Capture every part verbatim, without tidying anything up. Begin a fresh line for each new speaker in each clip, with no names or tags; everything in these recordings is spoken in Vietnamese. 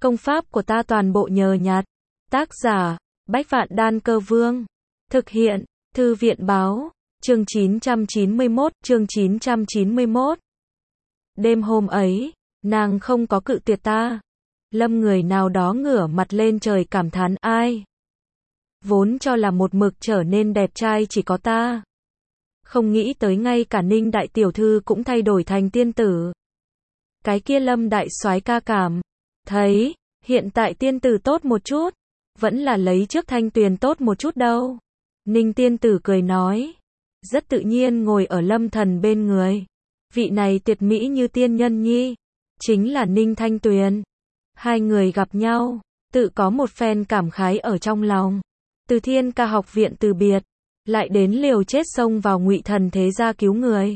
Công pháp của ta toàn bộ nhờ nhặt. Tác giả, Bách Vạn Đan Cơ Vương. Thực hiện, Thư viện Báo. Chương chín trăm chín mươi mốt, chương chín trăm chín mươi mốt. Đêm hôm ấy, nàng không có cự tuyệt ta. Lâm người nào đó ngửa mặt lên trời cảm thán ai. Vốn cho là một mực trở nên đẹp trai chỉ có ta. Không nghĩ tới ngay cả Ninh đại tiểu thư cũng thay đổi thành tiên tử. Cái kia Lâm đại soái ca cảm thấy, hiện tại tiên tử tốt một chút, vẫn là lấy trước Thanh Tuyền tốt một chút đâu. Ninh tiên tử cười nói, rất tự nhiên ngồi ở Lâm Thần bên người. Vị này tuyệt mỹ như tiên nhân nhi, chính là Ninh Thanh Tuyền. Hai người gặp nhau, tự có một phen cảm khái ở trong lòng. Từ Thiên Ca học viện từ biệt, lại đến liều chết xông vào Ngụy Thần thế gia cứu người.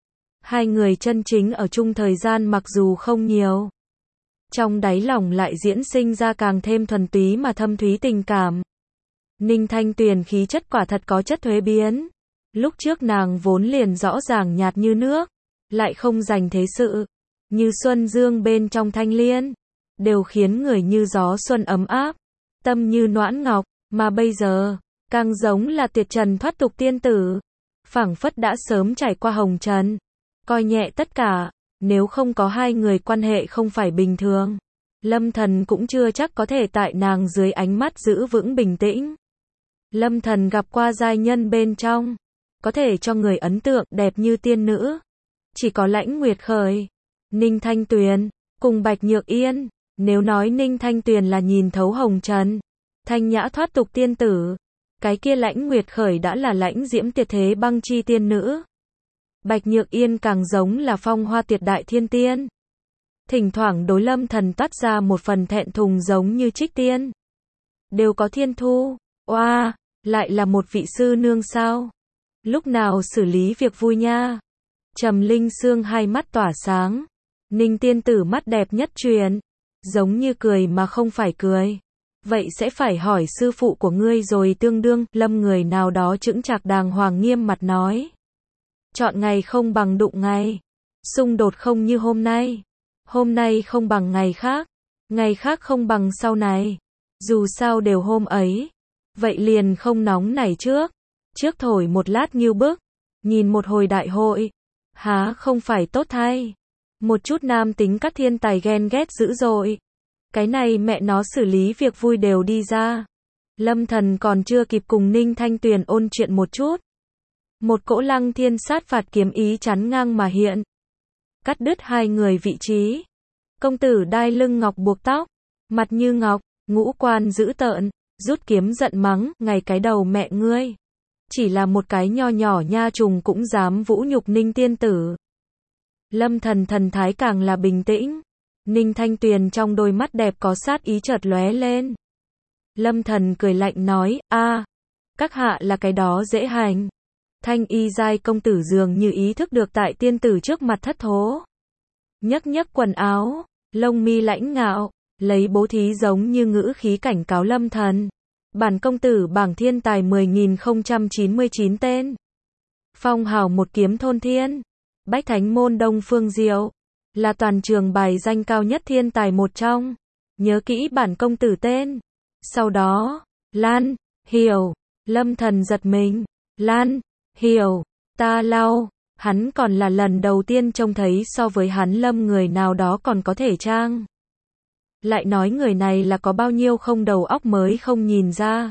Hai người chân chính ở chung thời gian mặc dù không nhiều, trong đáy lòng lại diễn sinh ra càng thêm thuần túy mà thâm thúy tình cảm. Ninh Thanh Tuyền khí chất quả thật có chất thuế biến. Lúc trước nàng vốn liền rõ ràng nhạt như nước, lại không dành thế sự, như xuân dương bên trong thanh liên, đều khiến người như gió xuân ấm áp, tâm như noãn ngọc, mà bây giờ, càng giống là tuyệt trần thoát tục tiên tử, phảng phất đã sớm trải qua hồng trần, coi nhẹ tất cả, nếu không có hai người quan hệ không phải bình thường, Lâm Thần cũng chưa chắc có thể tại nàng dưới ánh mắt giữ vững bình tĩnh. Lâm Thần gặp qua giai nhân bên trong, có thể cho người ấn tượng đẹp như tiên nữ, chỉ có Lãnh Nguyệt Khởi, Ninh Thanh Tuyền, cùng Bạch Nhược Yên. Nếu nói Ninh Thanh Tuyền là nhìn thấu hồng trần, thanh nhã thoát tục tiên tử, cái kia Lãnh Nguyệt Khởi đã là lãnh diễm tuyệt thế băng chi tiên nữ. Bạch Nhược Yên càng giống là phong hoa tuyệt đại thiên tiên. Thỉnh thoảng đối Lâm Thần toát ra một phần thẹn thùng giống như trích tiên. Đều có thiên thu, oa, wow, lại là một vị sư nương sao? Lúc nào xử lý việc vui nha? Trầm Linh Sương hai mắt tỏa sáng. Ninh tiên tử mắt đẹp nhất truyền, giống như cười mà không phải cười. Vậy sẽ phải hỏi sư phụ của ngươi rồi tương đương. Lâm người nào đó chững chạc đàng hoàng nghiêm mặt nói. Chọn ngày không bằng đụng ngày. Xung đột không như hôm nay. Hôm nay không bằng ngày khác. Ngày khác không bằng sau này. Dù sao đều hôm ấy. Vậy liền không nóng nảy trước. Trước thổi một lát nghiêu bức. Nhìn một hồi đại hội. Há không phải tốt thay. Một chút nam tính các thiên tài ghen ghét dữ dội. Cái này mẹ nó xử lý việc vui đều đi ra. Lâm Thần còn chưa kịp cùng Ninh Thanh Tuyền ôn chuyện một chút. Một cỗ Lăng Thiên sát phạt kiếm ý chắn ngang mà hiện. Cắt đứt hai người vị trí. Công tử đai lưng ngọc buộc tóc. Mặt như ngọc, ngũ quan dữ tợn. Rút kiếm giận mắng, ngày cái đầu mẹ ngươi. Chỉ là một cái nho nhỏ nha trùng cũng dám vũ nhục Ninh tiên tử. Lâm Thần thần thái càng là bình tĩnh. Ninh Thanh Tuyền trong đôi mắt đẹp có sát ý chợt lóe lên. Lâm Thần cười lạnh nói, a, các hạ là cái đó dễ hành. Thanh y giai công tử dường như ý thức được tại tiên tử trước mặt thất thố. Nhấc nhấc quần áo, lông mi lãnh ngạo, lấy bố thí giống như ngữ khí cảnh cáo Lâm Thần. Bản công tử bảng thiên tài mười nghìn không trăm chín mươi chín tên. Phong hào một kiếm thôn thiên. Bách Thánh môn Đông Phương Diệu. Là toàn trường bài danh cao nhất thiên tài một trong. Nhớ kỹ bản công tử tên. Sau đó, Lan, Hiểu. Lâm Thần giật mình. Lan, Hiểu. Ta lau. Hắn còn là lần đầu tiên trông thấy so với hắn Lâm người nào đó còn có thể trang. Lại nói người này là có bao nhiêu không đầu óc mới không nhìn ra.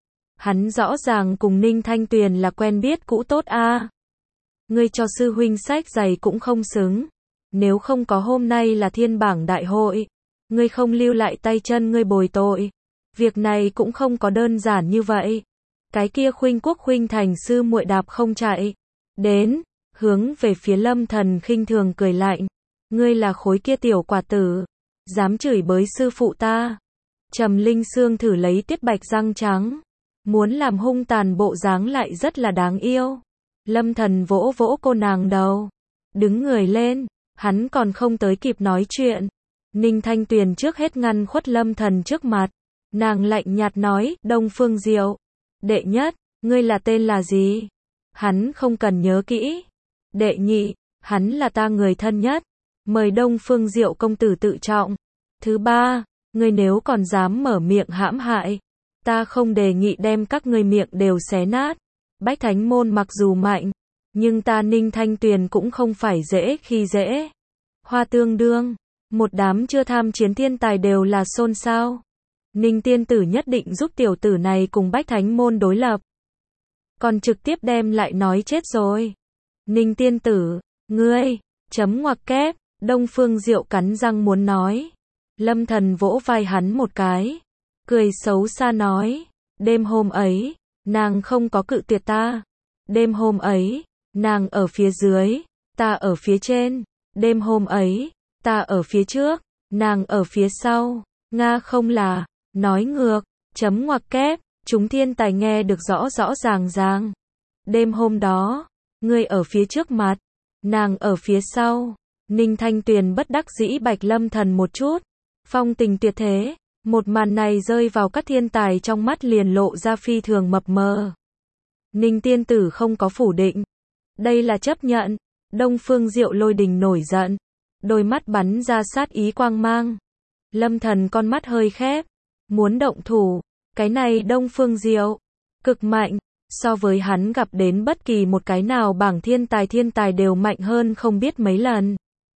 Hắn rõ ràng cùng Ninh Thanh Tuyền là quen biết cũ tốt a. À. Ngươi cho sư huynh sách giày cũng không xứng. Nếu không có hôm nay là thiên bảng đại hội, ngươi không lưu lại tay chân ngươi bồi tội. Việc này cũng không có đơn giản như vậy. Cái kia Khuynh Quốc Khuynh Thành sư muội đạp không chạy đến, hướng về phía Lâm Thần khinh thường cười lạnh. Ngươi là khối kia tiểu quả tử, dám chửi bới sư phụ ta. Trầm Linh Sương thử lấy tiết bạch răng trắng, muốn làm hung tàn bộ dáng lại rất là đáng yêu. Lâm Thần vỗ vỗ cô nàng đầu, đứng người lên, hắn còn không tới kịp nói chuyện. Ninh Thanh Tuyền trước hết ngăn khuất Lâm Thần trước mặt, nàng lạnh nhạt nói, Đông Phương Diệu, đệ nhất, ngươi là tên là gì? Hắn không cần nhớ kỹ. Đệ nhị, hắn là ta người thân nhất, mời Đông Phương Diệu công tử tự trọng. Thứ ba, Ngươi nếu còn dám mở miệng hãm hại, ta không đề nghị đem các ngươi miệng đều xé nát. Bách Thánh Môn mặc dù mạnh, nhưng ta Ninh Thanh Tuyền cũng không phải dễ khi dễ. Hoa Tương Đương, một đám chưa tham chiến thiên tài đều là xôn xao. Ninh tiên tử nhất định giúp tiểu tử này cùng Bách Thánh Môn đối lập. Còn trực tiếp đem lại nói chết rồi. Ninh tiên tử, ngươi, chấm ngoặc kép, Đông Phương Diệu cắn răng muốn nói. Lâm Thần vỗ vai hắn một cái, cười xấu xa nói, đêm hôm ấy, nàng không có cự tuyệt ta. Đêm hôm ấy, nàng ở phía dưới, ta ở phía trên. Đêm hôm ấy, ta ở phía trước, nàng ở phía sau. Nga không là, nói ngược, chấm ngoặc kép, chúng thiên tài nghe được rõ rõ ràng ràng. Đêm hôm đó, ngươi ở phía trước mặt, nàng ở phía sau. Ninh Thanh Tuyền bất đắc dĩ bạch Lâm Thần một chút. Phong tình tuyệt thế, một màn này rơi vào các thiên tài trong mắt liền lộ ra phi thường mập mờ. Ninh tiên tử không có phủ định. Đây là chấp nhận. Đông Phương Diệu lôi đình nổi giận. Đôi mắt bắn ra sát ý quang mang. Lâm Thần con mắt hơi khép. Muốn động thủ. Cái này Đông Phương Diệu. Cực mạnh. So với hắn gặp đến bất kỳ một cái nào bảng thiên tài thiên tài đều mạnh hơn không biết mấy lần.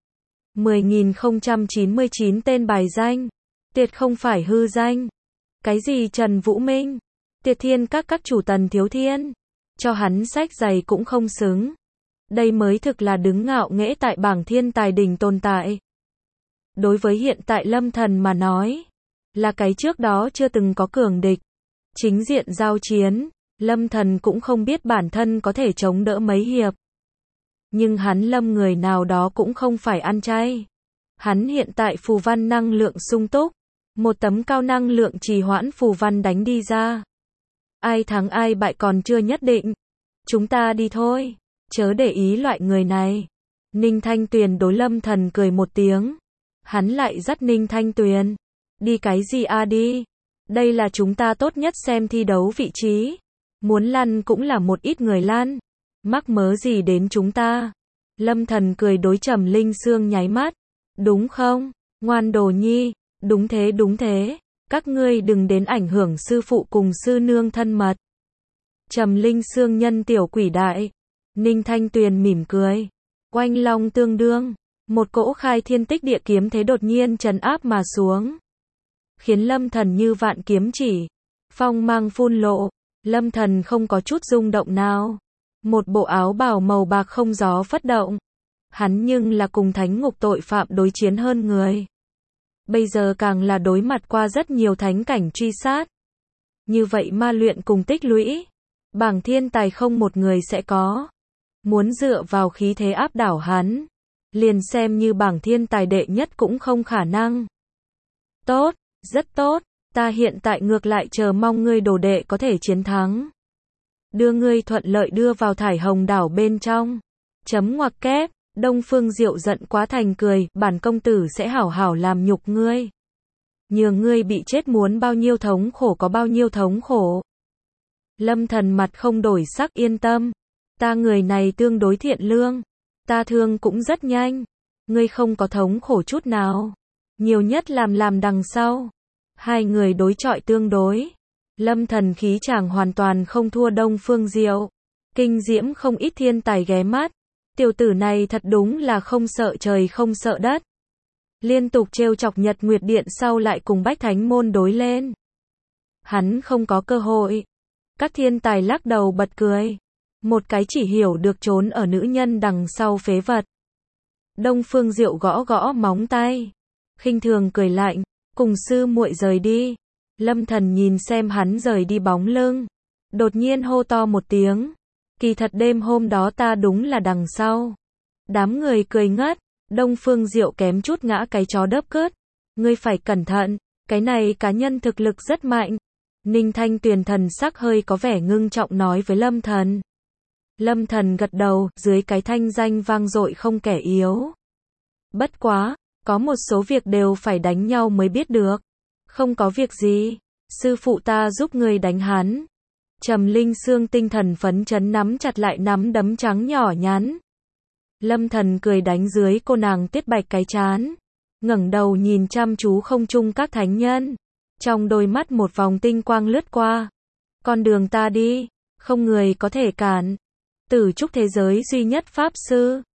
mười nghìn không trăm chín mươi chín tên bài danh. Tuyệt không phải hư danh. Cái gì Trần Vũ Minh. Tuyệt thiên các các chủ Tần Thiếu Thiên. Cho hắn sách giày cũng không xứng. Đây mới thực là đứng ngạo nghễ tại bảng thiên tài đỉnh tồn tại. Đối với hiện tại Lâm Thần mà nói, là cái trước đó chưa từng có cường địch. Chính diện giao chiến, Lâm Thần cũng không biết bản thân có thể chống đỡ mấy hiệp. Nhưng hắn Lâm người nào đó cũng không phải ăn chay. Hắn hiện tại phù văn năng lượng sung túc. Một tấm cao năng lượng trì hoãn phù văn đánh đi ra. Ai thắng ai bại còn chưa nhất định. Chúng ta đi thôi. Chớ để ý loại người này. Ninh Thanh Tuyền đối Lâm Thần cười một tiếng. Hắn lại dắt Ninh Thanh Tuyền. Đi cái gì a đi. Đây là chúng ta tốt nhất xem thi đấu vị trí. Muốn lăn cũng là một ít người lăn. Mắc mớ gì đến chúng ta. Lâm Thần cười đối Trầm Linh Sương nháy mắt. Đúng không? Ngoan đồ nhi. Đúng thế đúng thế. Các ngươi đừng đến ảnh hưởng sư phụ cùng sư nương thân mật. Trầm Linh Sương nhân tiểu quỷ đại. Ninh Thanh Tuyền mỉm cười. Oanh long tương đương. Một cỗ khai thiên tích địa kiếm thế đột nhiên trấn áp mà xuống. Khiến Lâm Thần như vạn kiếm chỉ. Phong mang phun lộ. Lâm Thần không có chút rung động nào. Một bộ áo bào màu bạc không gió phất động. Hắn nhưng là cùng thánh ngục tội phạm đối chiến hơn người. Bây giờ càng là đối mặt qua rất nhiều thánh cảnh truy sát. Như vậy ma luyện cùng tích lũy. Bảng thiên tài không một người sẽ có. Muốn dựa vào khí thế áp đảo hắn. Liền xem như bảng thiên tài đệ nhất cũng không khả năng. Tốt, rất tốt. Ta hiện tại ngược lại chờ mong ngươi đồ đệ có thể chiến thắng. Đưa ngươi thuận lợi đưa vào thải hồng đảo bên trong. Chấm ngoặc kép. Đông Phương Diệu giận quá thành cười, bản công tử sẽ hảo hảo làm nhục ngươi. Nhường ngươi bị chết muốn bao nhiêu thống khổ có bao nhiêu thống khổ. Lâm Thần mặt không đổi sắc yên tâm. Ta người này tương đối thiện lương. Ta thương cũng rất nhanh. Ngươi không có thống khổ chút nào. Nhiều nhất làm làm đằng sau. Hai người đối chọi tương đối. Lâm Thần khí chàng hoàn toàn không thua Đông Phương Diệu. Kinh diễm không ít thiên tài ghé mắt. Tiểu tử này thật đúng là không sợ trời không sợ đất. Liên tục trêu chọc Nhật Nguyệt Điện sau lại cùng Bách Thánh Môn đối lên. Hắn không có cơ hội. Các thiên tài lắc đầu bật cười. Một cái chỉ hiểu được trốn ở nữ nhân đằng sau phế vật. Đông Phương Diệu gõ gõ móng tay. Khinh thường cười lạnh. Cùng sư muội rời đi. Lâm Thần nhìn xem hắn rời đi bóng lưng. Đột nhiên hô to một tiếng. Kỳ thật đêm hôm đó ta đúng là đằng sau. Đám người cười ngất. Đông Phương Diệu kém chút ngã cái chó đớp cớt. Ngươi phải cẩn thận. Cái này cá nhân thực lực rất mạnh. Ninh Thanh Tuyền thần sắc hơi có vẻ ngưng trọng nói với Lâm Thần. Lâm Thần gật đầu, dưới cái thanh danh vang dội không kẻ yếu. Bất quá, có một số việc đều phải đánh nhau mới biết được. Không có việc gì, sư phụ ta giúp ngươi đánh hắn. Trầm Linh Sương tinh thần phấn chấn nắm chặt lại nắm đấm trắng nhỏ nhắn. Lâm Thần cười đánh dưới cô nàng Tuyết Bạch cái chán. ngẩng đầu nhìn chăm chú không trung các thánh nhân. Trong đôi mắt một vòng tinh quang lướt qua. Con đường ta đi, không người có thể cản. Tử trúc thế giới duy nhất Pháp Sư.